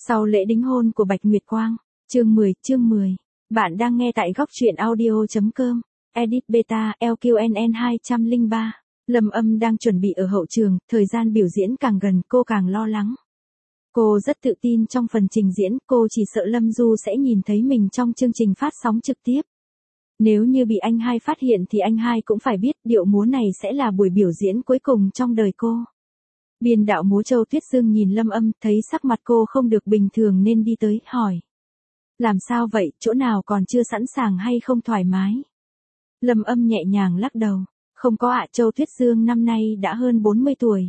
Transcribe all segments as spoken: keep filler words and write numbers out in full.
Sau lễ đính hôn của Bạch Nguyệt Quang, chương mười, chương mười. Bạn đang nghe tại góc truyện audio.com, edit beta, lờ quy en en hai không ba. Lâm Âm đang chuẩn bị ở hậu trường, thời gian biểu diễn càng gần cô càng lo lắng. Cô rất tự tin trong phần trình diễn, cô chỉ sợ Lâm Du sẽ nhìn thấy mình trong chương trình phát sóng trực tiếp. Nếu như bị anh hai phát hiện thì anh hai cũng phải biết điệu múa này sẽ là buổi biểu diễn cuối cùng trong đời cô. Biên đạo múa Châu Tuyết Dương nhìn Lâm Âm, thấy sắc mặt cô không được bình thường nên đi tới, hỏi. Làm sao vậy, chỗ nào còn chưa sẵn sàng hay không thoải mái? Lâm Âm nhẹ nhàng lắc đầu. Không có ạ, Châu Tuyết Dương năm nay đã hơn bốn mươi tuổi.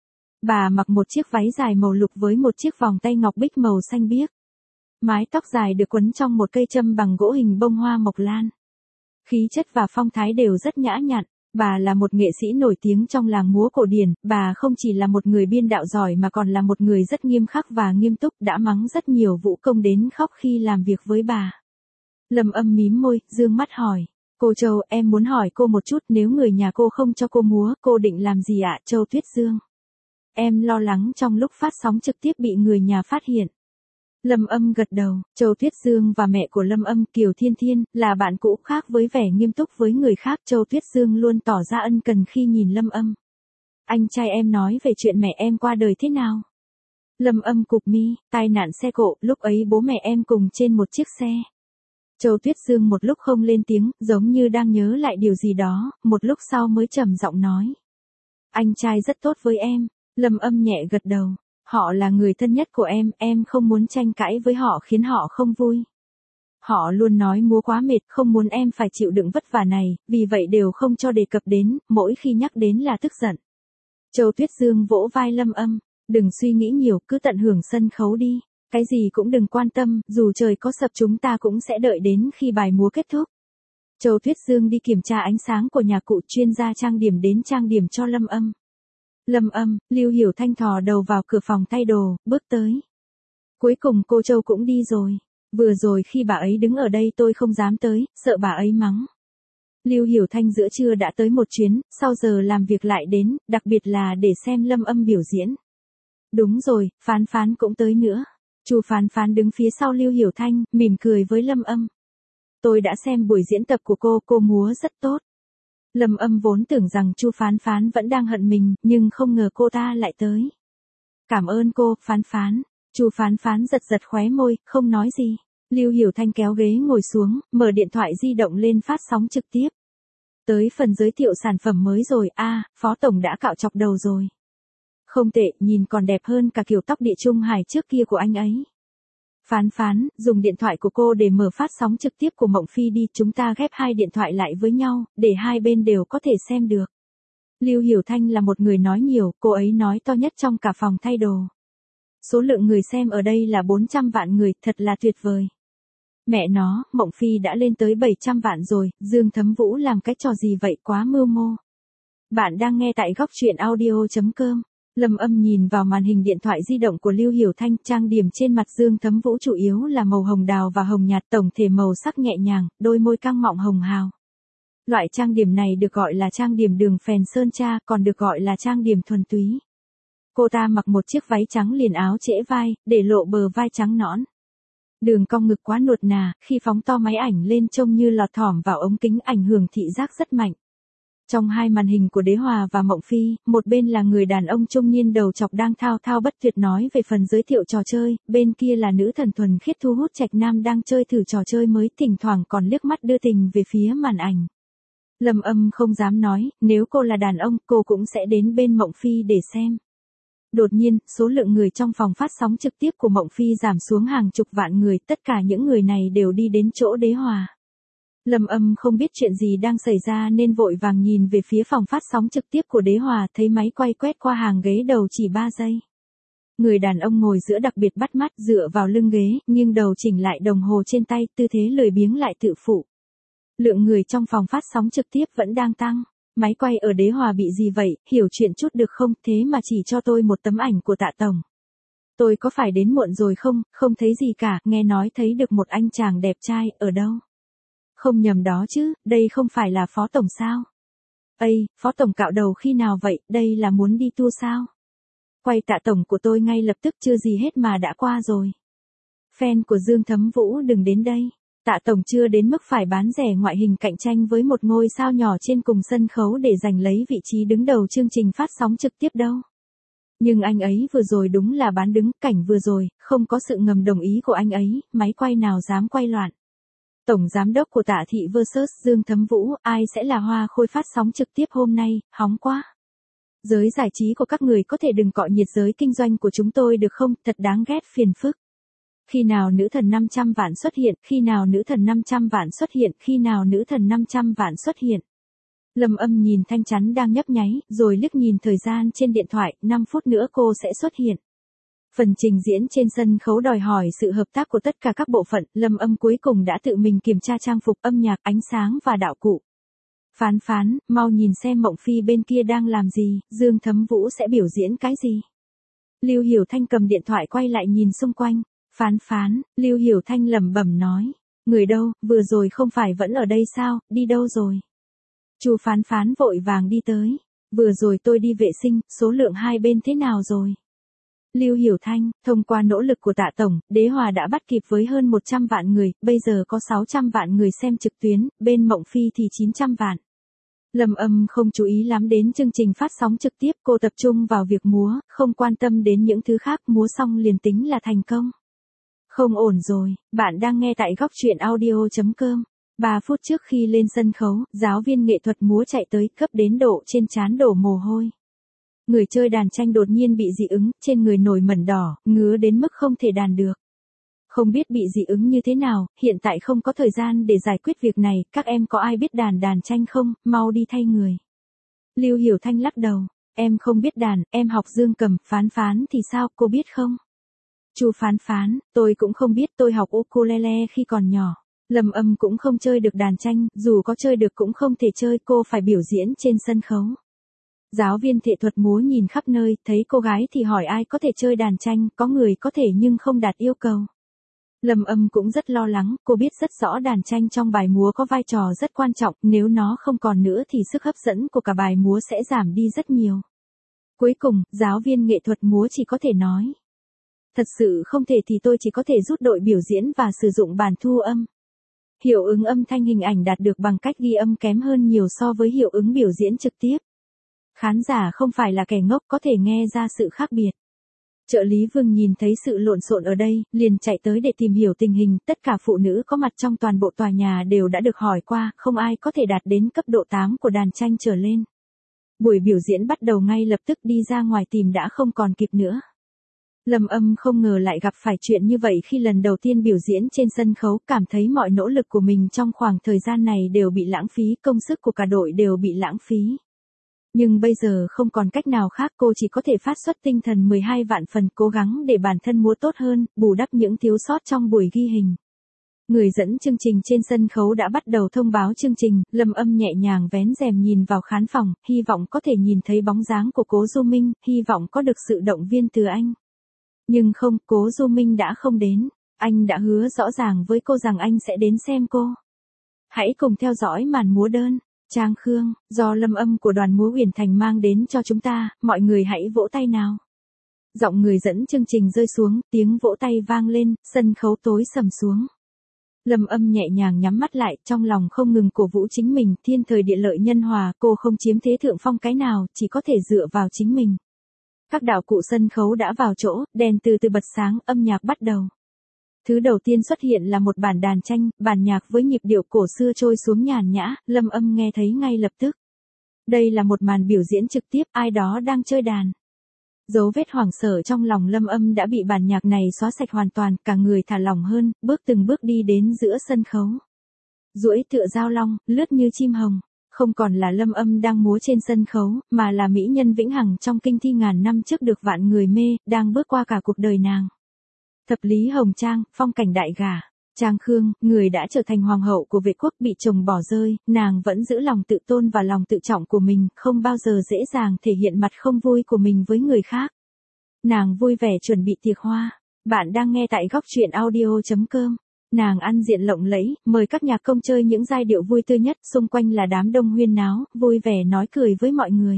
Bà mặc một chiếc váy dài màu lục với một chiếc vòng tay ngọc bích màu xanh biếc. Mái tóc dài được quấn trong một cây châm bằng gỗ hình bông hoa mộc lan. Khí chất và phong thái đều rất nhã nhặn. Bà là một nghệ sĩ nổi tiếng trong làng múa cổ điển, bà không chỉ là một người biên đạo giỏi mà còn là một người rất nghiêm khắc và nghiêm túc, đã mắng rất nhiều vũ công đến khóc khi làm việc với bà. Lâm Âm mím môi, dương mắt hỏi. Cô Châu, em muốn hỏi cô một chút, nếu người nhà cô không cho cô múa, cô định làm gì ạ, Châu Tuyết Dương? Em lo lắng trong lúc phát sóng trực tiếp bị người nhà phát hiện. Lâm Âm gật đầu, Châu Tuyết Dương và mẹ của Lâm Âm, Kiều Thiên Thiên, là bạn cũ, khác với vẻ nghiêm túc với người khác. Châu Tuyết Dương luôn tỏ ra ân cần khi nhìn Lâm Âm. Anh trai em nói về chuyện mẹ em qua đời thế nào? Lâm Âm cụp mi, tai nạn xe cộ, lúc ấy bố mẹ em cùng trên một chiếc xe. Châu Tuyết Dương một lúc không lên tiếng, giống như đang nhớ lại điều gì đó, một lúc sau mới trầm giọng nói. Anh trai rất tốt với em. Lâm Âm nhẹ gật đầu. Họ là người thân nhất của em, em không muốn tranh cãi với họ khiến họ không vui. Họ luôn nói múa quá mệt, không muốn em phải chịu đựng vất vả này, vì vậy đều không cho đề cập đến, mỗi khi nhắc đến là tức giận. Châu Tuyết Dương vỗ vai Lâm Âm, đừng suy nghĩ nhiều, cứ tận hưởng sân khấu đi, cái gì cũng đừng quan tâm, dù trời có sập chúng ta cũng sẽ đợi đến khi bài múa kết thúc. Châu Tuyết Dương đi kiểm tra ánh sáng của nhà cụ, chuyên gia trang điểm đến trang điểm cho Lâm Âm. Lâm Âm, Lưu Hiểu Thanh thò đầu vào cửa phòng thay đồ, bước tới. Cuối cùng cô Châu cũng đi rồi. Vừa rồi khi bà ấy đứng ở đây tôi không dám tới, sợ bà ấy mắng. Lưu Hiểu Thanh giữa trưa đã tới một chuyến, sau giờ làm việc lại đến, đặc biệt là để xem Lâm Âm biểu diễn. Đúng rồi, Phán Phán cũng tới nữa. Chu Phán Phán đứng phía sau Lưu Hiểu Thanh, mỉm cười với Lâm Âm. Tôi đã xem buổi diễn tập của cô, cô múa rất tốt. Lâm Âm vốn tưởng rằng Chu Phán Phán vẫn đang hận mình, nhưng không ngờ cô ta lại tới. Cảm ơn cô, Phán Phán. Chu Phán Phán giật giật khóe môi, không nói gì. Lưu Hiểu Thanh kéo ghế ngồi xuống, mở điện thoại di động lên phát sóng trực tiếp. Tới phần giới thiệu sản phẩm mới rồi, a, à, Phó Tổng đã cạo chọc đầu rồi. Không tệ, nhìn còn đẹp hơn cả kiểu tóc Địa Trung Hải trước kia của anh ấy. Phán Phán, dùng điện thoại của cô để mở phát sóng trực tiếp của Mộng Phi đi, chúng ta ghép hai điện thoại lại với nhau, để hai bên đều có thể xem được. Lưu Hiểu Thanh là một người nói nhiều, cô ấy nói to nhất trong cả phòng thay đồ. Số lượng người xem ở đây là bốn trăm vạn người, thật là tuyệt vời. Mẹ nó, Mộng Phi đã lên tới bảy trăm vạn rồi, Dương Thấm Vũ làm cái trò gì vậy, quá mưu mô. Bạn đang nghe tại góc truyện audio.com. Lâm Âm nhìn vào màn hình điện thoại di động của Lưu Hiểu Thanh, trang điểm trên mặt Dương Thấm Vũ chủ yếu là màu hồng đào và hồng nhạt, tổng thể màu sắc nhẹ nhàng, đôi môi căng mọng hồng hào. Loại trang điểm này được gọi là trang điểm đường phèn sơn tra, còn được gọi là trang điểm thuần túy. Cô ta mặc một chiếc váy trắng liền áo trễ vai, để lộ bờ vai trắng nõn. Đường cong ngực quá nuột nà, khi phóng to máy ảnh lên trông như lọt thỏm vào ống kính, ảnh hưởng thị giác rất mạnh. Trong hai màn hình của Đế Hòa và Mộng Phi, một bên là người đàn ông trung niên đầu chọc đang thao thao bất tuyệt nói về phần giới thiệu trò chơi, bên kia là nữ thần thuần khiết thu hút trạch nam đang chơi thử trò chơi mới, thỉnh thoảng còn liếc mắt đưa tình về phía màn ảnh. Lâm Âm không dám nói, nếu cô là đàn ông, cô cũng sẽ đến bên Mộng Phi để xem. Đột nhiên, số lượng người trong phòng phát sóng trực tiếp của Mộng Phi giảm xuống hàng chục vạn người, tất cả những người này đều đi đến chỗ Đế Hòa. Lâm Âm không biết chuyện gì đang xảy ra nên vội vàng nhìn về phía phòng phát sóng trực tiếp của Đế Hòa, thấy máy quay quét qua hàng ghế đầu chỉ ba giây. Người đàn ông ngồi giữa đặc biệt bắt mắt, dựa vào lưng ghế, nhưng đầu chỉnh lại đồng hồ trên tay, tư thế lười biếng lại tự phụ. Lượng người trong phòng phát sóng trực tiếp vẫn đang tăng. Máy quay ở Đế Hòa bị gì vậy, hiểu chuyện chút được không, thế mà chỉ cho tôi một tấm ảnh của Tạ Tổng. Tôi có phải đến muộn rồi không, không thấy gì cả, nghe nói thấy được một anh chàng đẹp trai, ở đâu? Không nhầm đó chứ, đây không phải là Phó Tổng sao? Ây, Phó Tổng cạo đầu khi nào vậy, đây là muốn đi tour sao? Quay Tạ Tổng của tôi ngay lập tức, chưa gì hết mà đã qua rồi. Fan của Dương Thấm Vũ đừng đến đây. Tạ Tổng chưa đến mức phải bán rẻ ngoại hình cạnh tranh với một ngôi sao nhỏ trên cùng sân khấu để giành lấy vị trí đứng đầu chương trình phát sóng trực tiếp đâu. Nhưng anh ấy vừa rồi đúng là bán đứng, cảnh vừa rồi, không có sự ngầm đồng ý của anh ấy, máy quay nào dám quay loạn. Tổng giám đốc của Tạ Thị versus Dương Thấm Vũ, ai sẽ là hoa khôi phát sóng trực tiếp hôm nay, hóng quá. Giới giải trí của các người có thể đừng cọ nhiệt giới kinh doanh của chúng tôi được không, thật đáng ghét phiền phức. Khi nào nữ thần năm trăm vạn xuất hiện, khi nào nữ thần năm trăm vạn xuất hiện, khi nào nữ thần năm trăm vạn xuất hiện. Lâm Âm nhìn thanh chắn đang nhấp nháy, rồi liếc nhìn thời gian trên điện thoại, năm phút nữa cô sẽ xuất hiện. Phần trình diễn trên sân khấu đòi hỏi sự hợp tác của tất cả các bộ phận, Lâm Âm cuối cùng đã tự mình kiểm tra trang phục, âm nhạc, ánh sáng và đạo cụ. Phán phán, mau nhìn xem Mộng Phi bên kia đang làm gì, Dương Thấm Vũ sẽ biểu diễn cái gì. Lưu Hiểu Thanh cầm điện thoại quay lại nhìn xung quanh. Phán phán, Lưu Hiểu Thanh lẩm bẩm nói. Người đâu, vừa rồi không phải vẫn ở đây sao, đi đâu rồi? Chu Phán phán vội vàng đi tới. Vừa rồi tôi đi vệ sinh, số lượng hai bên thế nào rồi? Lưu Hiểu Thanh, thông qua nỗ lực của Tạ Tổng, Đế Hòa đã bắt kịp với hơn một trăm vạn người, bây giờ có sáu trăm vạn người xem trực tuyến, bên Mộng Phi thì chín trăm vạn. Lâm Âm không chú ý lắm đến chương trình phát sóng trực tiếp, cô tập trung vào việc múa, không quan tâm đến những thứ khác, múa xong liền tính là thành công. Không ổn rồi, bạn đang nghe tại góc truyện audio.com. ba phút trước khi lên sân khấu, giáo viên nghệ thuật múa chạy tới, cấp đến độ trên trán đổ mồ hôi. Người chơi đàn tranh đột nhiên bị dị ứng, trên người nổi mẩn đỏ, ngứa đến mức không thể đàn được. Không biết bị dị ứng như thế nào, hiện tại không có thời gian để giải quyết việc này, các em có ai biết đàn đàn tranh không, mau đi thay người. Lưu Hiểu Thanh lắc đầu, em không biết đàn, em học dương cầm, phán phán thì sao, cô biết không? Chu Phán phán, tôi cũng không biết, tôi học ukulele khi còn nhỏ. Lâm Âm cũng không chơi được đàn tranh, dù có chơi được cũng không thể chơi, cô phải biểu diễn trên sân khấu. Giáo viên nghệ thuật múa nhìn khắp nơi, thấy cô gái thì hỏi ai có thể chơi đàn tranh, có người có thể nhưng không đạt yêu cầu. Lâm Âm cũng rất lo lắng, cô biết rất rõ đàn tranh trong bài múa có vai trò rất quan trọng, nếu nó không còn nữa thì sức hấp dẫn của cả bài múa sẽ giảm đi rất nhiều. Cuối cùng, giáo viên nghệ thuật múa chỉ có thể nói. Thật sự không thể thì tôi chỉ có thể rút đội biểu diễn và sử dụng bàn thu âm. Hiệu ứng âm thanh hình ảnh đạt được bằng cách ghi âm kém hơn nhiều so với hiệu ứng biểu diễn trực tiếp. Khán giả không phải là kẻ ngốc, có thể nghe ra sự khác biệt. Trợ lý Vương nhìn thấy sự lộn xộn ở đây, liền chạy tới để tìm hiểu tình hình, tất cả phụ nữ có mặt trong toàn bộ tòa nhà đều đã được hỏi qua, không ai có thể đạt đến cấp độ tám của đàn tranh trở lên. Buổi biểu diễn bắt đầu ngay lập tức, đi ra ngoài tìm đã không còn kịp nữa. Lâm Âm không ngờ lại gặp phải chuyện như vậy khi lần đầu tiên biểu diễn trên sân khấu, cảm thấy mọi nỗ lực của mình trong khoảng thời gian này đều bị lãng phí, công sức của cả đội đều bị lãng phí. Nhưng bây giờ không còn cách nào khác, cô chỉ có thể phát xuất tinh thần mười hai vạn phần, cố gắng để bản thân múa tốt hơn, bù đắp những thiếu sót trong buổi ghi hình. Người dẫn chương trình trên sân khấu đã bắt đầu thông báo chương trình, Lâm Âm nhẹ nhàng vén rèm nhìn vào khán phòng, hy vọng có thể nhìn thấy bóng dáng của Cố Du Minh, hy vọng có được sự động viên từ anh. Nhưng không, Cố Du Minh đã không đến, anh đã hứa rõ ràng với cô rằng anh sẽ đến xem cô. Hãy cùng theo dõi màn múa đơn. Trang Khương, do Lâm Âm của đoàn múa Huyền Thành mang đến cho chúng ta, mọi người hãy vỗ tay nào. Giọng người dẫn chương trình rơi xuống, tiếng vỗ tay vang lên, sân khấu tối sầm xuống. Lâm Âm nhẹ nhàng nhắm mắt lại, trong lòng không ngừng cổ vũ chính mình, thiên thời địa lợi nhân hòa, cô không chiếm thế thượng phong cái nào, chỉ có thể dựa vào chính mình. Các đạo cụ sân khấu đã vào chỗ, đèn từ từ bật sáng, âm nhạc bắt đầu. Thứ đầu tiên xuất hiện là một bản đàn tranh, bản nhạc với nhịp điệu cổ xưa trôi xuống nhàn nhã, Lâm Âm nghe thấy ngay lập tức. Đây là một màn biểu diễn trực tiếp, ai đó đang chơi đàn. Dấu vết hoảng sợ trong lòng Lâm Âm đã bị bản nhạc này xóa sạch hoàn toàn, cả người thả lỏng hơn, bước từng bước đi đến giữa sân khấu. Duỗi tựa dao long, lướt như chim hồng. Không còn là Lâm Âm đang múa trên sân khấu, mà là mỹ nhân vĩnh hằng trong kinh thi ngàn năm trước được vạn người mê, đang bước qua cả cuộc đời nàng. Thập lý hồng trang, phong cảnh đại gả. Trang Khương, người đã trở thành hoàng hậu của Vệ quốc bị chồng bỏ rơi, nàng vẫn giữ lòng tự tôn và lòng tự trọng của mình, không bao giờ dễ dàng thể hiện mặt không vui của mình với người khác. Nàng vui vẻ chuẩn bị tiệc hoa. Bạn đang nghe tại góc truyện audio.com. Nàng ăn diện lộng lẫy, mời các nhạc công chơi những giai điệu vui tươi nhất, xung quanh là đám đông huyên náo, vui vẻ nói cười với mọi người.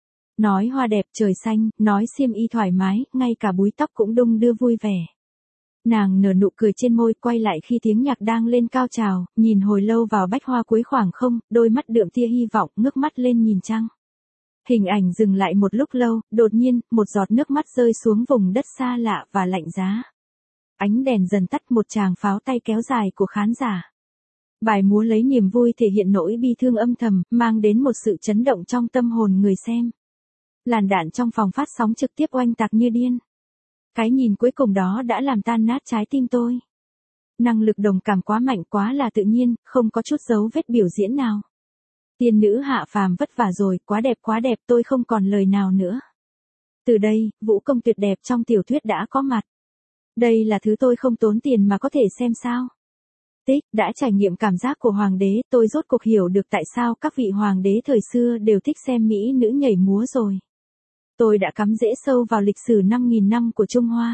Nói hoa đẹp trời xanh, nói xiêm y thoải mái, ngay cả búi tóc cũng đung đưa vui vẻ. Nàng nở nụ cười trên môi, quay lại khi tiếng nhạc đang lên cao trào, nhìn hồi lâu vào bách hoa cuối khoảng không, đôi mắt đượm tia hy vọng, ngước mắt lên nhìn trăng. Hình ảnh dừng lại một lúc lâu, đột nhiên, một giọt nước mắt rơi xuống vùng đất xa lạ và lạnh giá. Ánh đèn dần tắt, một tràng pháo tay kéo dài của khán giả. Bài múa lấy niềm vui thể hiện nỗi bi thương âm thầm, mang đến một sự chấn động trong tâm hồn người xem. Làn đạn trong phòng phát sóng trực tiếp oanh tạc như điên. Cái nhìn cuối cùng đó đã làm tan nát trái tim tôi. Năng lực đồng cảm quá mạnh, quá là tự nhiên, không có chút dấu vết biểu diễn nào. Tiên nữ hạ phàm vất vả rồi, quá đẹp quá đẹp, tôi không còn lời nào nữa. Từ đây, vũ công tuyệt đẹp trong tiểu thuyết đã có mặt. Đây là thứ tôi không tốn tiền mà có thể xem sao. Tích, đã trải nghiệm cảm giác của hoàng đế, tôi rốt cuộc hiểu được tại sao các vị hoàng đế thời xưa đều thích xem mỹ nữ nhảy múa rồi. Tôi đã cắm rễ sâu vào lịch sử năm nghìn năm của Trung Hoa.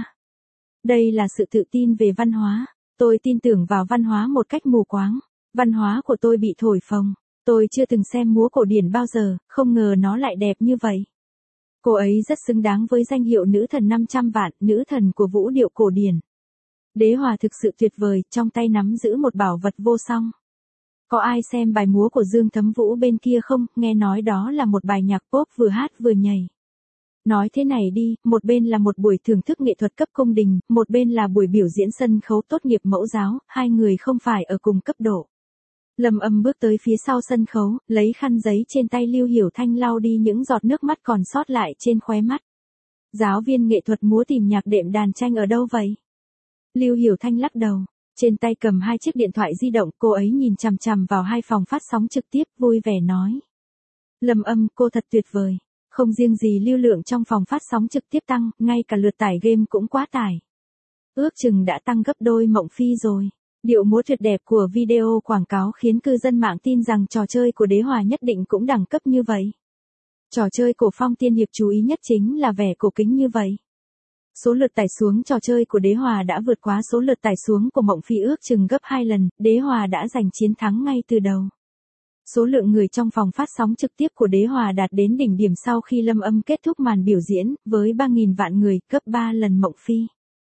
Đây là sự tự tin về văn hóa. Tôi tin tưởng vào văn hóa một cách mù quáng. Văn hóa của tôi bị thổi phồng. Tôi chưa từng xem múa cổ điển bao giờ, không ngờ nó lại đẹp như vậy. Cô ấy rất xứng đáng với danh hiệu nữ thần năm trăm vạn, nữ thần của vũ điệu cổ điển. Đế Hòa thực sự tuyệt vời, trong tay nắm giữ một bảo vật vô song. Có ai xem bài múa của Dương Thấm Vũ bên kia không? Nghe nói đó là một bài nhạc pop vừa hát vừa nhảy. Nói thế này đi, một bên là một buổi thưởng thức nghệ thuật cấp cung đình, một bên là buổi biểu diễn sân khấu tốt nghiệp mẫu giáo, hai người không phải ở cùng cấp độ. Lâm Âm bước tới phía sau sân khấu, lấy khăn giấy trên tay Lưu Hiểu Thanh lau đi những giọt nước mắt còn sót lại trên khóe mắt. Giáo viên nghệ thuật múa tìm nhạc đệm đàn tranh ở đâu vậy? Lưu Hiểu Thanh lắc đầu, trên tay cầm hai chiếc điện thoại di động, cô ấy nhìn chằm chằm vào hai phòng phát sóng trực tiếp, vui vẻ nói. Lâm Âm, cô thật tuyệt vời. Không riêng gì lưu lượng trong phòng phát sóng trực tiếp tăng, ngay cả lượt tải game cũng quá tải. Ước chừng đã tăng gấp đôi Mộng Phi rồi. Điệu múa tuyệt đẹp của video quảng cáo khiến cư dân mạng tin rằng trò chơi của Đế Hòa nhất định cũng đẳng cấp như vậy. Trò chơi cổ phong tiên hiệp chú ý nhất chính là vẻ cổ kính như vậy. Số lượt tải xuống trò chơi của Đế Hòa đã vượt quá số lượt tải xuống của Mộng Phi ước chừng gấp hai lần, Đế Hòa đã giành chiến thắng ngay từ đầu. Số lượng người trong phòng phát sóng trực tiếp của Đế Hòa đạt đến đỉnh điểm sau khi Lâm Âm kết thúc màn biểu diễn, với ba nghìn vạn người, gấp ba lần Mộng Phi.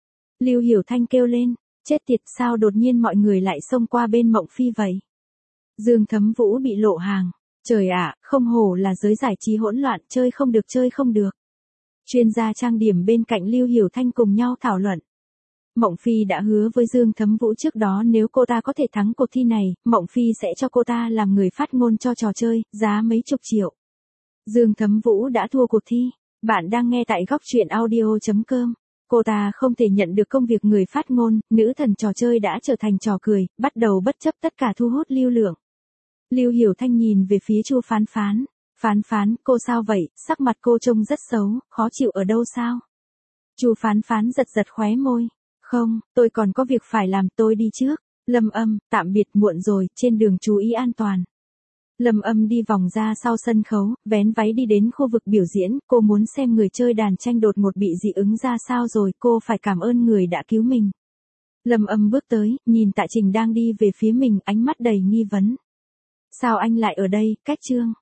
Lưu Hiểu Thanh kêu lên, chết tiệt, sao đột nhiên mọi người lại xông qua bên Mộng Phi vậy? Dương Thấm Vũ bị lộ hàng. Trời ạ, không hổ là giới giải trí hỗn loạn, chơi không được chơi không được. Chuyên gia trang điểm bên cạnh Lưu Hiểu Thanh cùng nhau thảo luận. Mộng Phi đã hứa với Dương Thấm Vũ trước đó nếu cô ta có thể thắng cuộc thi này, Mộng Phi sẽ cho cô ta làm người phát ngôn cho trò chơi, giá mấy chục triệu. Dương Thấm Vũ đã thua cuộc thi. Bạn đang nghe tại góc truyện audio chấm com. Cô ta không thể nhận được công việc người phát ngôn, nữ thần trò chơi đã trở thành trò cười, bắt đầu bất chấp tất cả thu hút lưu lượng. Lưu Hiểu Thanh nhìn về phía Chu Phán Phán. Phán Phán, cô sao vậy, sắc mặt cô trông rất xấu, khó chịu ở đâu sao? Chu Phán Phán giật giật khóe môi. Không, tôi còn có việc phải làm, tôi đi trước. Lâm Âm, tạm biệt, muộn rồi, trên đường chú ý an toàn. Lâm Âm đi vòng ra sau sân khấu, vén váy đi đến khu vực biểu diễn, cô muốn xem người chơi đàn tranh đột ngột bị dị ứng ra sao rồi, cô phải cảm ơn người đã cứu mình. Lâm Âm bước tới, nhìn Tạ Trình đang đi về phía mình, ánh mắt đầy nghi vấn. Sao anh lại ở đây, Cách Trương?